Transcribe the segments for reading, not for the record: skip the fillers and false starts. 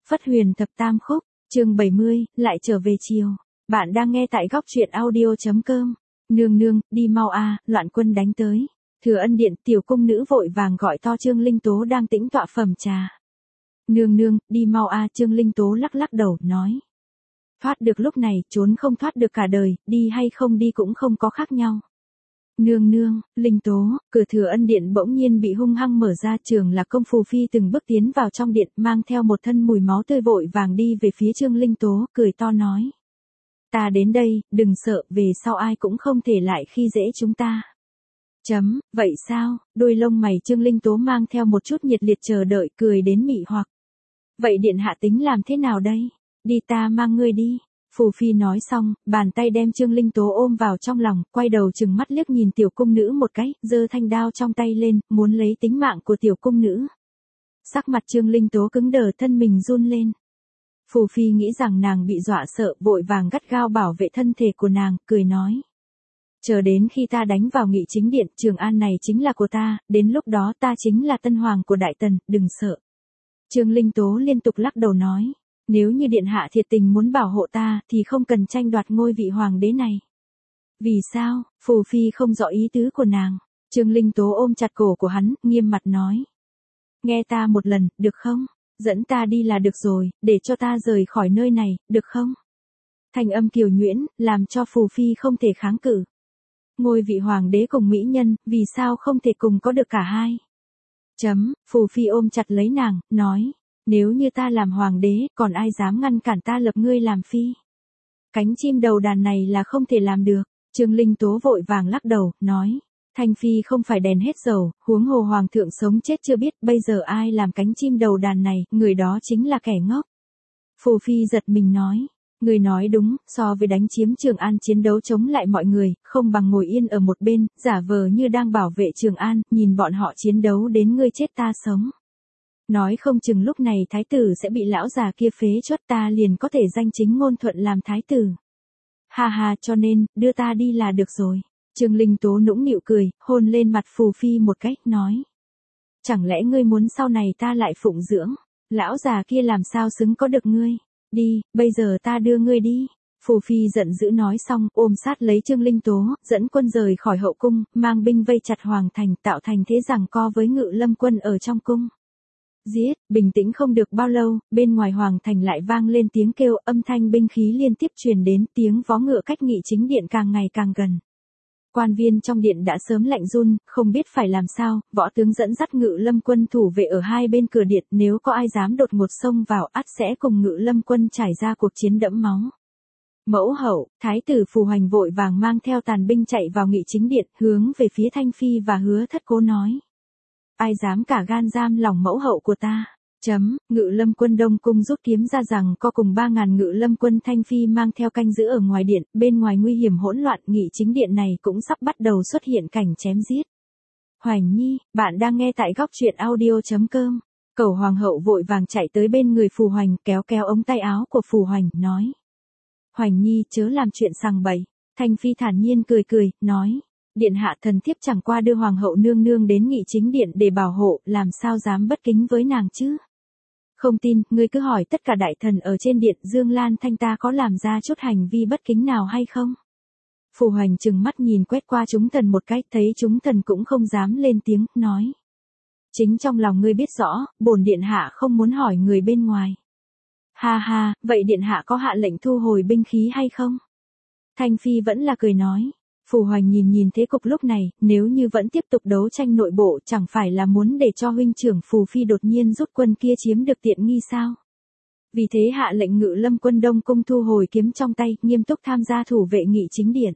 Phất Huyền Thập Tam Khúc, chương 70, lại trở về chiều. Bạn đang nghe tại góc truyện audio.com. Nương nương, đi mau a, loạn quân đánh tới. Thừa Ân điện, tiểu cung nữ vội vàng gọi to Trương Linh Tố đang tĩnh tọa phẩm trà. Nương nương, đi mau a, Trương Linh Tố lắc lắc đầu, nói. Thoát được lúc này, trốn không thoát được cả đời, đi hay không đi cũng không có khác nhau. Nương nương, Linh Tố, cửa Thừa Ân điện bỗng nhiên bị hung hăng mở ra, Trường Lạc Công Phù Phi từng bước tiến vào trong điện, mang theo một thân mùi máu tươi vội vàng đi về phía Trương Linh Tố, cười to nói. Ta đến đây, đừng sợ, về sau ai cũng không thể lại khi dễ chúng ta. Vậy sao, đôi lông mày Trương Linh Tố mang theo một chút nhiệt liệt chờ đợi, cười đến mị hoặc. Vậy điện hạ tính làm thế nào đây? Đi, ta mang ngươi đi. Phù Phi nói xong, bàn tay đem Trương Linh Tố ôm vào trong lòng, quay đầu chừng mắt liếc nhìn tiểu cung nữ một cái, giơ thanh đao trong tay lên, muốn lấy tính mạng của tiểu cung nữ. Sắc mặt Trương Linh Tố cứng đờ, thân mình run lên. Phù Phi nghĩ rằng nàng bị dọa sợ, vội vàng gắt gao bảo vệ thân thể của nàng, cười nói. Chờ đến khi ta đánh vào Nghị Chính điện, Trường An này chính là của ta, đến lúc đó ta chính là tân hoàng của Đại Tần, đừng sợ. Trương Linh Tố liên tục lắc đầu nói. Nếu như điện hạ thiệt tình muốn bảo hộ ta, thì không cần tranh đoạt ngôi vị hoàng đế này. Vì sao? Phù Phi không rõ ý tứ của nàng. Trương Linh Tố ôm chặt cổ của hắn, nghiêm mặt nói. Nghe ta một lần, được không? Dẫn ta đi là được rồi, để cho ta rời khỏi nơi này, được không? Thanh âm kiều nhuyễn, làm cho Phù Phi không thể kháng cự. Ngôi vị hoàng đế cùng mỹ nhân, vì sao không thể cùng có được cả hai? Phù Phi ôm chặt lấy nàng, nói. Nếu như ta làm hoàng đế, còn ai dám ngăn cản ta lập ngươi làm phi? Cánh chim đầu đàn này là không thể làm được. Trương Linh Tố vội vàng lắc đầu, nói. Thanh phi không phải đèn hết dầu, huống hồ hoàng thượng sống chết chưa biết, bây giờ ai làm cánh chim đầu đàn này, người đó chính là kẻ ngốc. Phù Phi giật mình nói. Người nói đúng, so với đánh chiếm Trường An chiến đấu chống lại mọi người, không bằng ngồi yên ở một bên, giả vờ như đang bảo vệ Trường An, nhìn bọn họ chiến đấu đến ngươi chết ta sống. Nói không chừng lúc này thái tử sẽ bị lão già kia phế chốt, ta liền có thể danh chính ngôn thuận làm thái tử. Ha ha, cho nên, đưa ta đi là được rồi. Trương Linh Tố nũng nịu cười, hôn lên mặt Phù Phi một cách, nói. Chẳng lẽ ngươi muốn sau này ta lại phụng dưỡng? Lão già kia làm sao xứng có được ngươi? Đi, bây giờ ta đưa ngươi đi. Phù Phi giận dữ nói xong, ôm sát lấy Trương Linh Tố, dẫn quân rời khỏi hậu cung, mang binh vây chặt hoàng thành, tạo thành thế giằng co với Ngự Lâm quân ở trong cung. Giết, bình tĩnh không được bao lâu, bên ngoài hoàng thành lại vang lên tiếng kêu, âm thanh binh khí liên tiếp truyền đến, tiếng vó ngựa cách Nghị Chính điện càng ngày càng gần. Quan viên trong điện đã sớm lạnh run, không biết phải làm sao, võ tướng dẫn dắt Ngự Lâm quân thủ vệ ở hai bên cửa điện, nếu có ai dám đột ngột xông vào, ắt sẽ cùng Ngự Lâm quân trải ra cuộc chiến đẫm máu. Mẫu hậu, thái tử Phù Hoành vội vàng mang theo tàn binh chạy vào Nghị Chính điện, hướng về phía Thanh Phi và Hứa Thất Cố nói. Ai dám cả gan giam lòng mẫu hậu của ta? Ngự Lâm quân Đông cung rút kiếm ra rằng có cùng 3.000 Ngự Lâm quân Thanh Phi mang theo canh giữ ở ngoài điện, bên ngoài nguy hiểm hỗn loạn, Nghị Chính điện này cũng sắp bắt đầu xuất hiện cảnh chém giết. Hoành Nhi, bạn đang nghe tại góc truyện audio.com. Cẩu hoàng hậu vội vàng chạy tới bên người Phù Hoành, kéo kéo ống tay áo của Phù Hoành, nói. Hoành Nhi chớ làm chuyện sằng bậy. Thanh Phi thản nhiên cười cười, nói. Điện hạ, thần thiếp chẳng qua đưa hoàng hậu nương nương đến Nghị Chính điện để bảo hộ, làm sao dám bất kính với nàng chứ? Không tin, ngươi cứ hỏi tất cả đại thần ở trên điện, Dương Lan Thanh ta có làm ra chút hành vi bất kính nào hay không? Phù Hoành trừng mắt nhìn quét qua chúng thần một cách, thấy chúng thần cũng không dám lên tiếng, nói. Chính trong lòng ngươi biết rõ, bổn điện hạ không muốn hỏi người bên ngoài. Ha ha, vậy điện hạ có hạ lệnh thu hồi binh khí hay không? Thanh Phi vẫn là cười nói. Phù Hoành nhìn thế cục lúc này, nếu như vẫn tiếp tục đấu tranh nội bộ, chẳng phải là muốn để cho huynh trưởng Phù Phi đột nhiên rút quân kia chiếm được tiện nghi sao? Vì thế hạ lệnh Ngự Lâm quân Đông cung thu hồi kiếm trong tay, nghiêm túc tham gia thủ vệ Nghị Chính điện.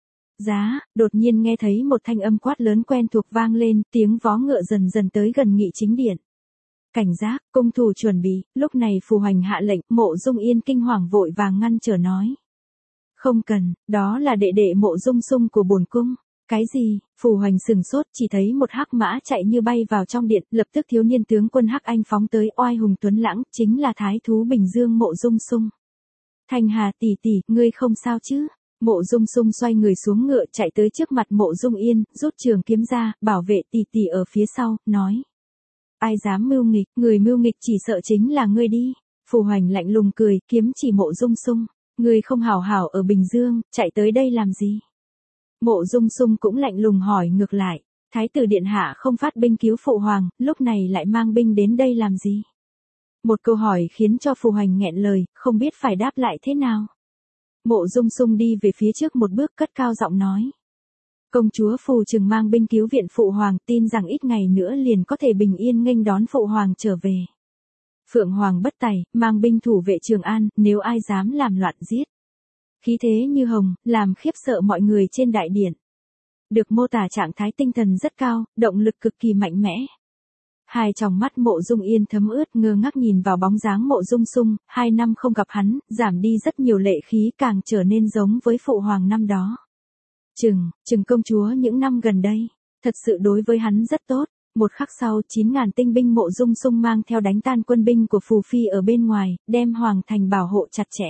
Giá, đột nhiên nghe thấy một thanh âm quát lớn quen thuộc vang lên, tiếng vó ngựa dần dần tới gần Nghị Chính điện. Cảnh giác, cung thủ chuẩn bị, lúc này Phù Hoành hạ lệnh, Mộ Dung Yên kinh hoàng vội vàng ngăn trở nói. Không cần, đó là đệ đệ Mộ Dung Sung của bổn cung. Cái gì? Phù Hoành sừng sốt, chỉ thấy một hắc mã chạy như bay vào trong điện, lập tức thiếu niên tướng quân Hắc Anh phóng tới, oai hùng tuấn lãng, chính là thái thú Bình Dương Mộ Dung Sung. Thanh Hà tỷ tỷ, ngươi không sao chứ? Mộ Dung Sung xoay người xuống ngựa chạy tới trước mặt Mộ Dung Yên, rút trường kiếm ra, bảo vệ tỷ tỷ ở phía sau, nói. Ai dám mưu nghịch, người mưu nghịch chỉ sợ chính là ngươi đi. Phù Hoành lạnh lùng cười, kiếm chỉ Mộ Dung Sung. Ngươi không hảo hảo ở Bình Dương, chạy tới đây làm gì? Mộ Dung Sung cũng lạnh lùng hỏi ngược lại. Thái tử điện hạ không phát binh cứu Phụ Hoàng, lúc này lại mang binh đến đây làm gì? Một câu hỏi khiến cho Phù Hoành nghẹn lời, không biết phải đáp lại thế nào. Mộ Dung Sung đi về phía trước một bước, cất cao giọng nói. Công chúa Phù Trừng mang binh cứu viện Phụ Hoàng, tin rằng ít ngày nữa liền có thể bình yên nghênh đón Phụ Hoàng trở về. Phượng Hoàng bất tài, mang binh thủ vệ Trường An, nếu ai dám làm loạn giết. Khí thế như hồng, làm khiếp sợ mọi người trên đại điện. Được mô tả trạng thái tinh thần rất cao, động lực cực kỳ mạnh mẽ. Hai tròng mắt Mộ Dung Yên thấm ướt, ngơ ngác nhìn vào bóng dáng Mộ Dung Sung, 2 năm không gặp hắn, giảm đi rất nhiều lệ khí, càng trở nên giống với Phụ Hoàng năm đó. Trừng công chúa những năm gần đây, thật sự đối với hắn rất tốt. Một khắc sau, 9.000 tinh binh Mộ Dung Sung mang theo đánh tan quân binh của Phù Phi ở bên ngoài, đem Hoàng thành bảo hộ chặt chẽ.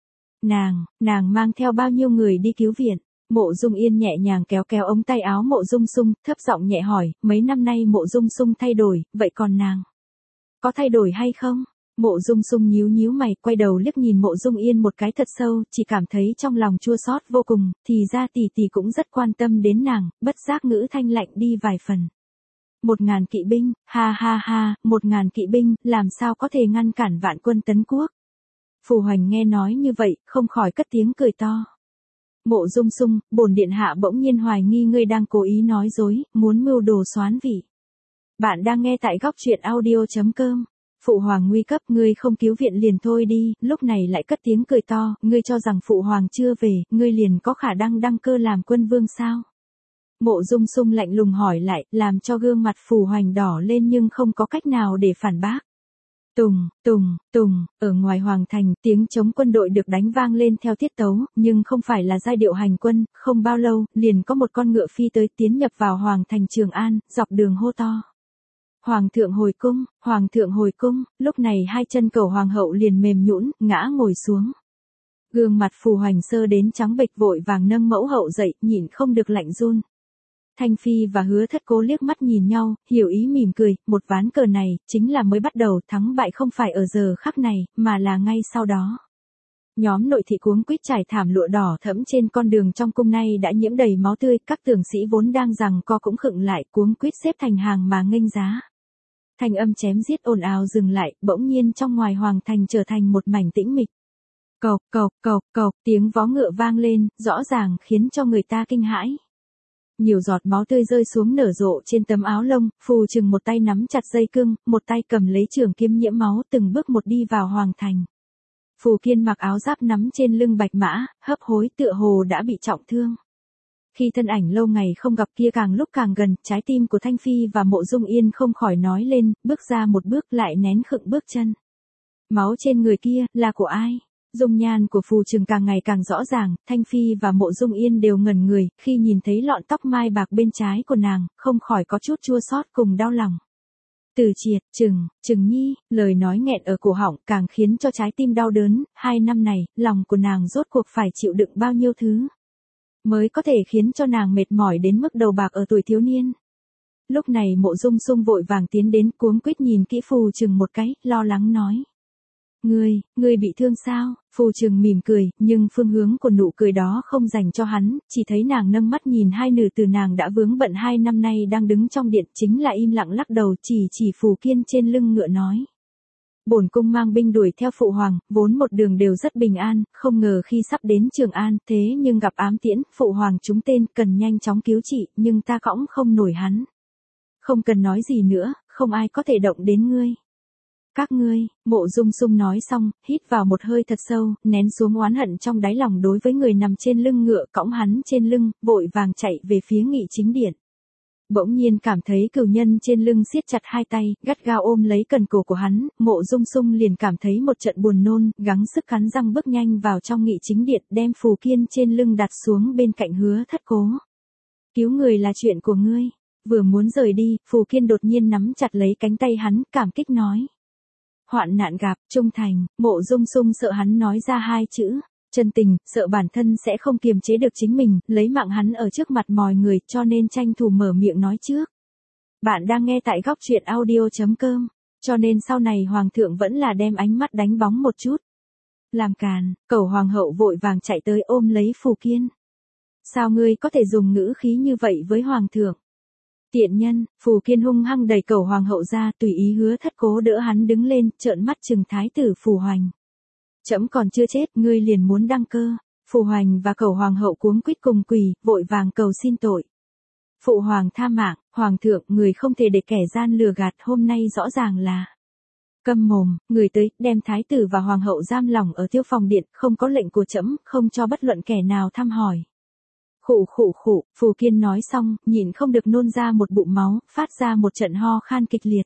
Nàng mang theo bao nhiêu người đi cứu viện? Mộ Dung Yên nhẹ nhàng kéo kéo ống tay áo Mộ Dung Sung, thấp giọng nhẹ hỏi, mấy năm nay Mộ Dung Sung thay đổi, vậy còn nàng? Có thay đổi hay không? Mộ Dung Sung nhíu nhíu mày, quay đầu liếc nhìn Mộ Dung Yên một cái thật sâu, chỉ cảm thấy trong lòng chua xót vô cùng, thì ra tỷ tỷ cũng rất quan tâm đến nàng, bất giác ngữ thanh lạnh đi vài phần. 1.000 kỵ binh, ha ha ha, 1.000 kỵ binh, làm sao có thể ngăn cản vạn quân tấn quốc? Phù Hoành nghe nói như vậy, không khỏi cất tiếng cười to. Mộ Dung Sung, bổn điện hạ bỗng nhiên hoài nghi ngươi đang cố ý nói dối, muốn mưu đồ soán vị. Bạn đang nghe tại góc truyện audio.com. Phụ Hoàng nguy cấp, ngươi không cứu viện liền thôi đi, lúc này lại cất tiếng cười to, ngươi cho rằng Phụ Hoàng chưa về, ngươi liền có khả năng đăng cơ làm quân vương sao? Mộ Dung Sung lạnh lùng hỏi lại, làm cho gương mặt Phù Hoành đỏ lên nhưng không có cách nào để phản bác. Tùng, ở ngoài Hoàng thành, tiếng chống quân đội được đánh vang lên theo tiết tấu, nhưng không phải là giai điệu hành quân, không bao lâu, liền có một con ngựa phi tới tiến nhập vào Hoàng thành Trường An, dọc đường hô to. Hoàng thượng hồi cung, lúc này hai chân cầu Hoàng hậu liền mềm nhũn, ngã ngồi xuống. Gương mặt Phù Hoành sơ đến trắng bệch, vội vàng nâng mẫu hậu dậy, nhịn không được lạnh run. Thanh Phi và Hứa Thất Cố liếc mắt nhìn nhau, hiểu ý mỉm cười, một ván cờ này, chính là mới bắt đầu, thắng bại không phải ở giờ khắc này, mà là ngay sau đó. Nhóm nội thị cuống quýt trải thảm lụa đỏ thẫm trên con đường trong cung nay đã nhiễm đầy máu tươi, các tướng sĩ vốn đang giằng co cũng khựng lại, cuống quýt xếp thành hàng mà nghênh giá. Thanh âm chém giết ồn ào dừng lại, bỗng nhiên trong ngoài Hoàng thành trở thành một mảnh tĩnh mịch. Cộc, tiếng vó ngựa vang lên, rõ ràng khiến cho người ta kinh hãi. Nhiều giọt máu tươi rơi xuống nở rộ trên tấm áo lông, Phù Trừng một tay nắm chặt dây cương, một tay cầm lấy trường kiếm nhiễm máu, từng bước một đi vào Hoàng thành. Phù Kiên mặc áo giáp nắm trên lưng bạch mã, hấp hối tựa hồ đã bị trọng thương. Khi thân ảnh lâu ngày không gặp kia càng lúc càng gần, trái tim của Thanh Phi và Mộ Dung Yên không khỏi nói lên, bước ra một bước lại nén khựng bước chân. Máu trên người kia, là của ai? Dung nhan của Phù Trừng càng ngày càng rõ ràng, Thanh Phi và Mộ Dung Yên đều ngẩn người, khi nhìn thấy lọn tóc mai bạc bên trái của nàng, không khỏi có chút chua xót cùng đau lòng. Từ Triệt, Trừng Nhi, lời nói nghẹn ở cổ họng càng khiến cho trái tim đau đớn, 2 năm này, lòng của nàng rốt cuộc phải chịu đựng bao nhiêu thứ, mới có thể khiến cho nàng mệt mỏi đến mức đầu bạc ở tuổi thiếu niên. Lúc này Mộ Dung Sung vội vàng tiến đến, cuống quýt nhìn kỹ Phù Trừng một cái, lo lắng nói. Ngươi bị thương sao? Phù Trừng mỉm cười, nhưng phương hướng của nụ cười đó không dành cho hắn, chỉ thấy nàng nâng mắt nhìn hai nữ tử nàng đã vướng bận 2 năm nay đang đứng trong điện, chính là im lặng lắc đầu, chỉ Phù Kiên trên lưng ngựa nói. Bổn cung mang binh đuổi theo Phụ Hoàng, vốn một đường đều rất bình an, không ngờ khi sắp đến Trường An, thế nhưng gặp ám tiễn, Phụ Hoàng trúng tên, cần nhanh chóng cứu trị, nhưng ta cõng không nổi hắn. Không cần nói gì nữa, không ai có thể động đến ngươi. Các ngươi, Mộ Dung Sung nói xong, hít vào một hơi thật sâu, nén xuống oán hận trong đáy lòng đối với người nằm trên lưng ngựa cõng hắn trên lưng, vội vàng chạy về phía Nghị Chính Điện. Bỗng nhiên cảm thấy cửu nhân trên lưng siết chặt hai tay, gắt gao ôm lấy cần cổ của hắn, Mộ Dung Sung liền cảm thấy một trận buồn nôn, gắng sức cắn răng bước nhanh vào trong Nghị Chính Điện, đem Phù Kiên trên lưng đặt xuống bên cạnh Hứa Thất Cố. Cứu người là chuyện của ngươi. Vừa muốn rời đi, Phù Kiên đột nhiên nắm chặt lấy cánh tay hắn, cảm kích nói. Hoạn nạn gặp, trung thành. Mộ Dung Sung sợ hắn nói ra 2 chữ chân tình, sợ bản thân sẽ không kiềm chế được chính mình, lấy mạng hắn ở trước mặt mọi người, cho nên tranh thủ mở miệng nói trước. Bạn đang nghe tại góc truyện audio.com. Cho nên sau này hoàng thượng vẫn là đem ánh mắt đánh bóng một chút. Làm càn, Cẩu hoàng hậu vội vàng chạy tới ôm lấy Phù Kiên. Sao ngươi có thể dùng ngữ khí như vậy với hoàng thượng? Tiện nhân, Phù Kiên hung hăng đẩy Cẩu hoàng hậu ra, tùy ý Hứa Thất Cố đỡ hắn đứng lên, trợn mắt trừng thái tử Phù Hoành. Trẫm còn chưa chết, ngươi liền muốn đăng cơ. Phù Hoành và Cẩu hoàng hậu cuống quýt cùng quỳ, vội vàng cầu xin tội. Phụ hoàng tha mạng, hoàng thượng, người không thể để kẻ gian lừa gạt, hôm nay rõ ràng là. Câm mồm, người tới, đem thái tử và hoàng hậu giam lỏng ở Tiêu Phòng điện, không có lệnh của trẫm, không cho bất luận kẻ nào thăm hỏi. Khụ khụ khụ, Phù Kiên nói xong, nhịn không được nôn ra một bụng máu, phát ra một trận ho khan kịch liệt.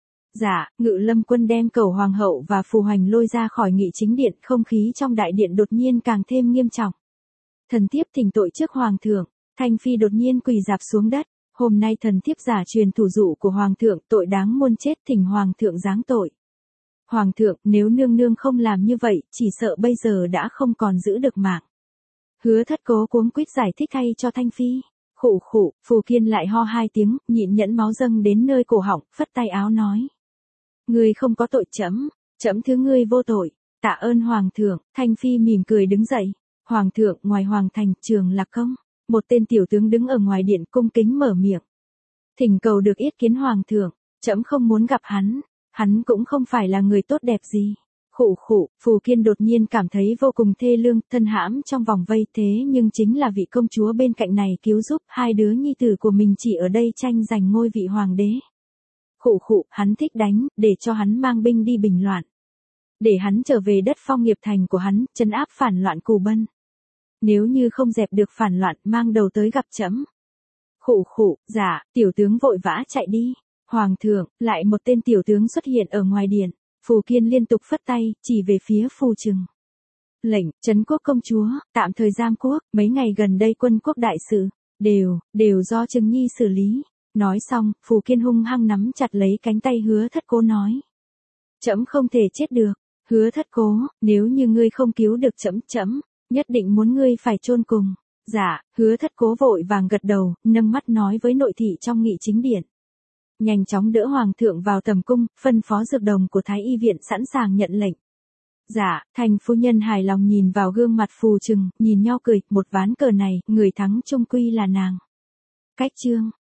Dạ, Ngự Lâm quân đem Cẩu hoàng hậu và Phù Hoành lôi ra khỏi nghị chính điện, không khí trong đại điện đột nhiên càng thêm nghiêm trọng. Thần thiếp thỉnh tội trước hoàng thượng. Thanh phi đột nhiên quỳ rạp xuống đất, hôm nay thần thiếp giả truyền thủ dụ của hoàng thượng, tội đáng muôn chết, thỉnh hoàng thượng giáng tội. Hoàng thượng, nếu nương nương không làm như vậy, chỉ sợ bây giờ đã không còn giữ được mạng. Hứa Thất Cố cuống quýt giải thích thay cho Thanh phi. Khụ khụ, Phù Kiên lại ho 2 tiếng, nhịn nhẫn máu dâng đến nơi cổ họng, phất tay áo nói: Ngươi không có tội trẫm, trẫm thứ ngươi vô tội. Tạ ơn hoàng thượng. Thanh phi mỉm cười đứng dậy. Hoàng thượng, ngoài hoàng thành, Trường Lạc Công, một tên tiểu tướng đứng ở ngoài điện cung kính mở miệng. Thỉnh cầu được yết kiến hoàng thượng, trẫm không muốn gặp hắn cũng không phải là người tốt đẹp gì. Khụ khụ, Phù Kiên đột nhiên cảm thấy vô cùng thê lương, thân hãm trong vòng vây, thế nhưng chính là vị công chúa bên cạnh này cứu giúp, hai đứa nhi tử của mình chỉ ở đây tranh giành ngôi vị hoàng đế. Khụ khụ, hắn thích đánh, để cho hắn mang binh đi bình loạn. Để hắn trở về đất Phong Nghiệp thành của hắn, trấn áp phản loạn Cù Bân. Nếu như không dẹp được phản loạn, mang đầu tới gặp trẫm. Khụ khụ, dạ, tiểu tướng vội vã chạy đi. Hoàng thượng, lại một tên tiểu tướng xuất hiện ở ngoài điện. Phù Kiên liên tục phất tay, chỉ về phía Phù Trừng. Lệnh, trấn quốc công chúa, tạm thời giam quốc, mấy ngày gần đây quân quốc đại sự, đều do Trừng Nhi xử lý. Nói xong, Phù Kiên hung hăng nắm chặt lấy cánh tay Hứa Thất Cố nói: Trẫm không thể chết được. Hứa Thất Cố, nếu như ngươi không cứu được trẫm nhất định muốn ngươi phải chôn cùng. Dạ, Hứa Thất Cố vội vàng gật đầu, nâng mắt nói với nội thị trong nghị chính điện. Nhanh chóng đỡ hoàng thượng vào tầm cung, phân phó dược đồng của Thái y viện sẵn sàng nhận lệnh. Dạ, Thành phu nhân hài lòng nhìn vào gương mặt Phù Trừng, nhìn nho cười, một ván cờ này, người thắng chung quy là nàng. Cách chương